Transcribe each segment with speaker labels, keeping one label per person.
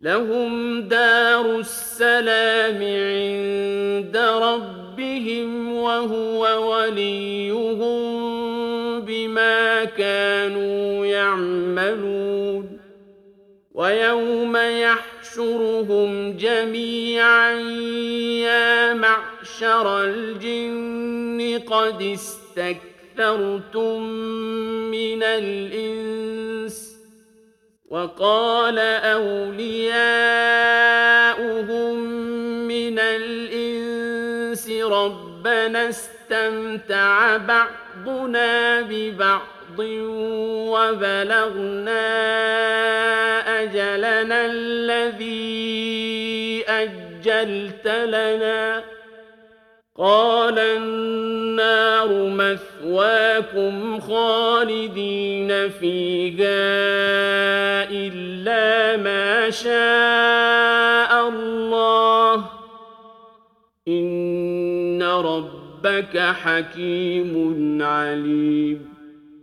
Speaker 1: لهم دار السلام عند ربهم وهو وليهم بما كانوا يعملون ويوم يحشرهم جميعا يا معشر الجن قد استكثرتم من الإنس وقال أولياؤهم من الإنس ربنا استمتع بعضنا ببعض وبلغنا أجلنا الذي أجلت لنا قال النار مثواكم خالدين فيها إلا ما شاء الله إن ربك حكيم عليم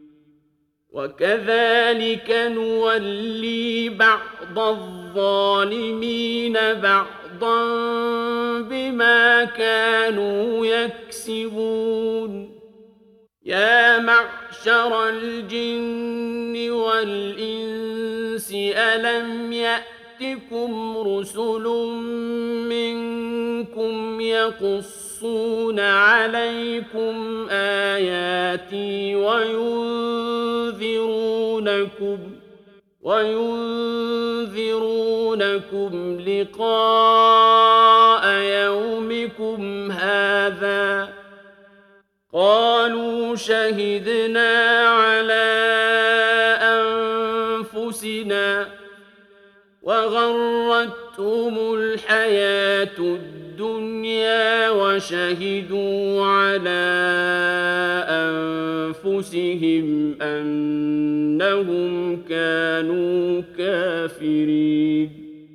Speaker 1: وكذلك نولي بعض الظالمين بعضا بما كانوا يكسبون يا معشر الجن والإنس ألم يأتكم رسل منكم يقصون عليكم آياتي وينذرونكم لقاء يومكم هذا قالوا شهدنا على أنفسنا وغرتهم الحياة الدنيا وشهدوا على أنفسهم أنهم كانوا كافرين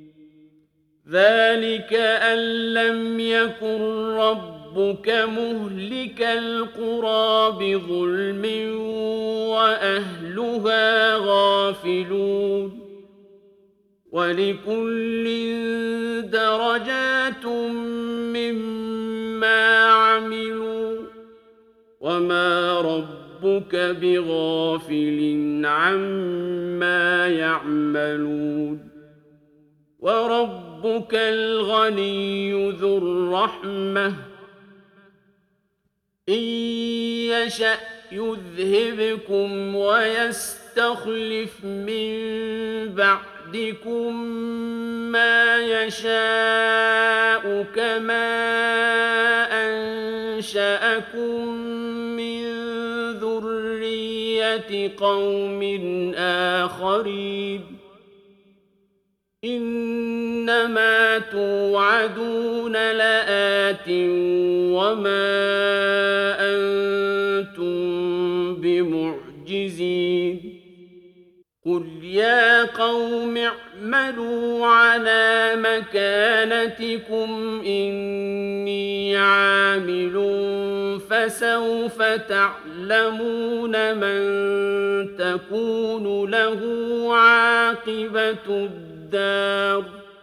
Speaker 1: ذلك أن لم يكن ربك مهلك القرى بظلم وأهلها غافلون ولكل درجات مما عملوا وما ربك بغافل عما يعملون وربك الغني ذو الرحمة إن يشأ يذهبكم ويستخلف من بعدكم ما يشاء كما أنشأكم من ذرية قوم آخرين إنما توعدون لآت وما أنتم بمعجزين قل يا قوم اعملوا على مكانتكم إني عامل فسوف تعلمون من تكون له عاقبة الدار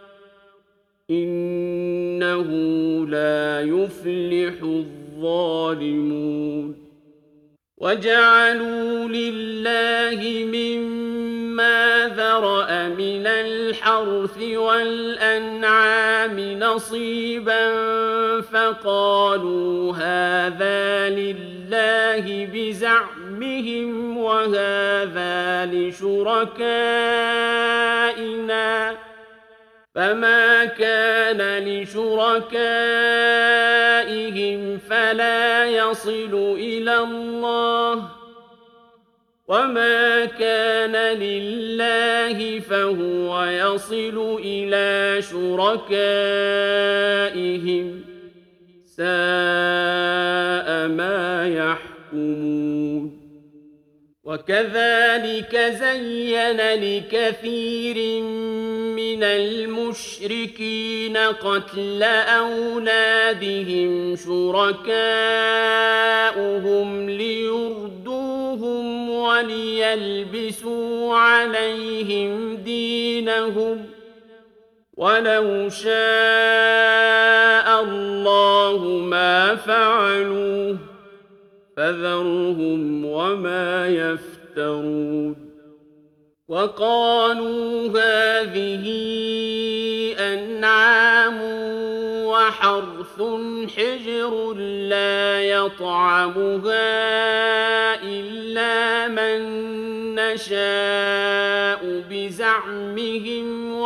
Speaker 1: إنه لا يفلح الظالمون وجعلوا لله مما ذرأ من الحرث والأنعام نصيبا فقالوا هذا لله بزعمهم وهذا لشركائنا فما كان لشركائهم فلا يصل إلى الله وما كان لله فهو يصل إلى شركائهم ساء ما يحكمون وكذلك زين لكثير من المشركين قتل أولادهم شركاؤهم ليردوهم وليلبسوا عليهم دينهم ولو شاء الله ما فعلوه فذرهم وما يفترون وقالوا هذه أنعام وحرث حجر لا يطعمها إلا من نشاء بزعمهم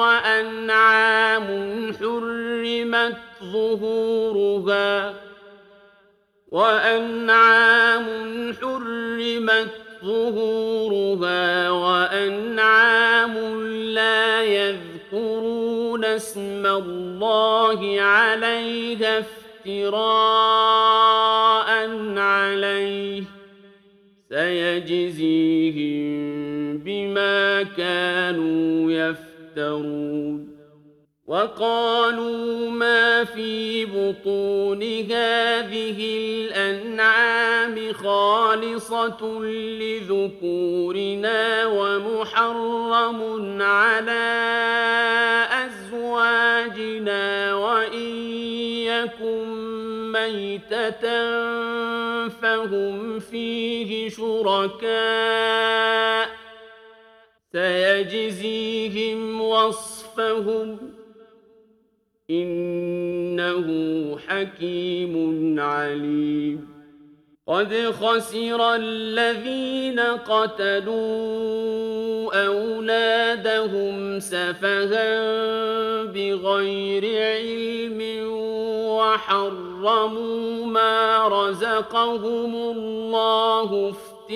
Speaker 1: وأنعام حرمت ظهورها وأنعام لا يذكرون اسم الله عليها افتراء عليه سيجزيهم بما كانوا يفترون وقالوا ما في بطون هذه الأنعام خالصة لذكورنا ومحرم على أزواجنا وإن يكن ميتة فهم فيه شركاء سيجزيهم وصفهم إنه حكيم عليم قد خسر الذين قتلوا أولادهم سفها بغير علم وحرموا ما رزقهم الله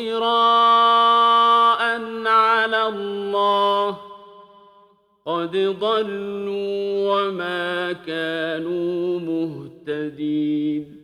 Speaker 1: افتراء على الله قد ضلوا وما كانوا مهتدين